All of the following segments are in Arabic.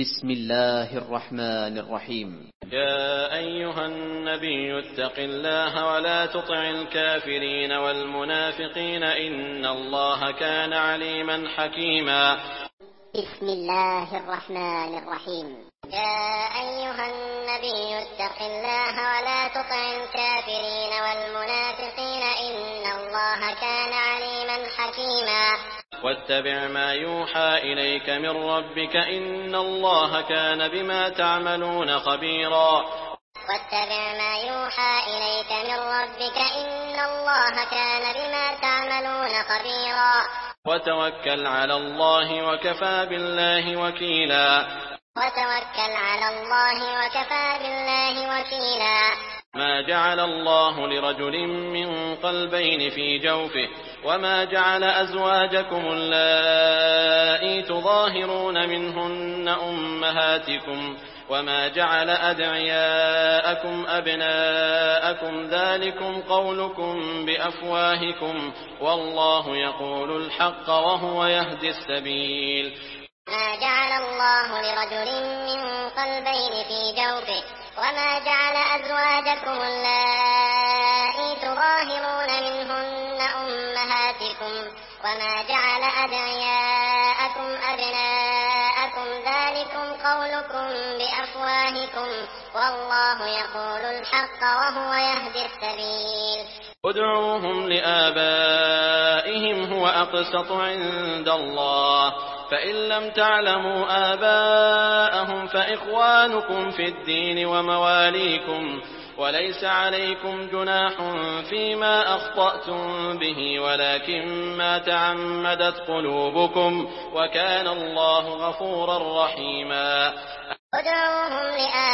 بسم الله الرحمن الرحيم. يا أيها النبي اتق الله ولا تطع الكافرين والمنافقين إن الله كان عليما حكيما. بسم الله الرحمن الرحيم. يا أيها النبي اتق الله ولا تطع الكافرين والمنافقين إن الله كان عليما حكيما. واتبع ما يوحى إليك من ربك إن الله كان بما تعملون خبيرا. واتبع ما يوحى إليك من ربك إن الله كان بما تعملون خبيرا. وتوكل على الله وكفى بالله وكيلا. وتوكل على الله وكفى بالله وكيلا. ما جعل الله لرجل من قلبين في جوفه وما جعل أزواجكم اللائي تظاهرون منهن أمهاتكم وما جعل أدعياءكم أبناءكم ذلكم قولكم بأفواهكم والله يقول الحق وهو يهدي السبيل. ما جعل الله لرجل من قلبين في جوفه وما جعل أزواجكم اللائي تظاهرون منهن أمهاتكم وما جعل أدعياءكم أبناءكم ذلكم قولكم بأفواهكم والله يقول الحق وهو يهدي السبيل. ادعوهم لآبائهم هو أقسط عند الله فإن لم تعلموا آباءهم فإخوانكم في الدين ومواليكم وليس عليكم جناح فيما أخطأتم به ولكن ما تعمدت قلوبكم وكان الله غفورا رحيما. ادعوهم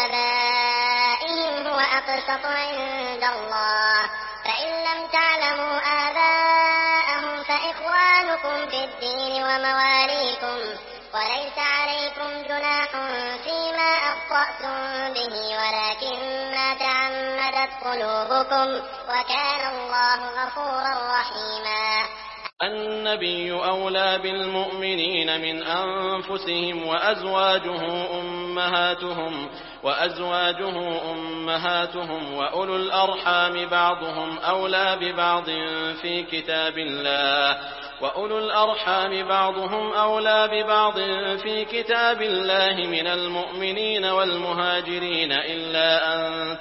لآبائهم هو أقسط عند الله فإن لم تعلموا آباءهم فإخوانكم في الدين ومواليكم وليس عليكم جناح فيما أخطأتم به ولكن ما تعمدت قلوبكم وكان الله غفورا رحيما. النبي أولى بالمؤمنين من أنفسهم وأزواجه أمهاتهم وأولو الأرحام بعضهم أولى ببعض في كتاب الله من المؤمنين والمهاجرين إلا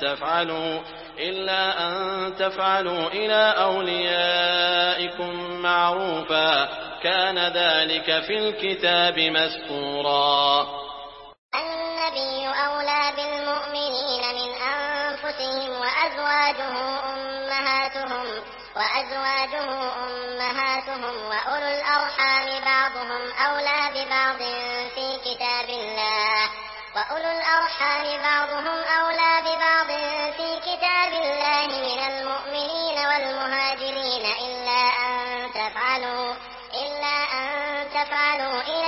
أن تفعلوا إلى أوليائكم معروفا كان ذلك في الكتاب مسطورا. النبي أولى بالمؤمنين من أنفسهم وأزواجه أمهاتهم وأولو الأرحام بعضهم أولى ببعض في كتاب الله من المؤمنين والمهاجرين إلا أن تفعلوا إلى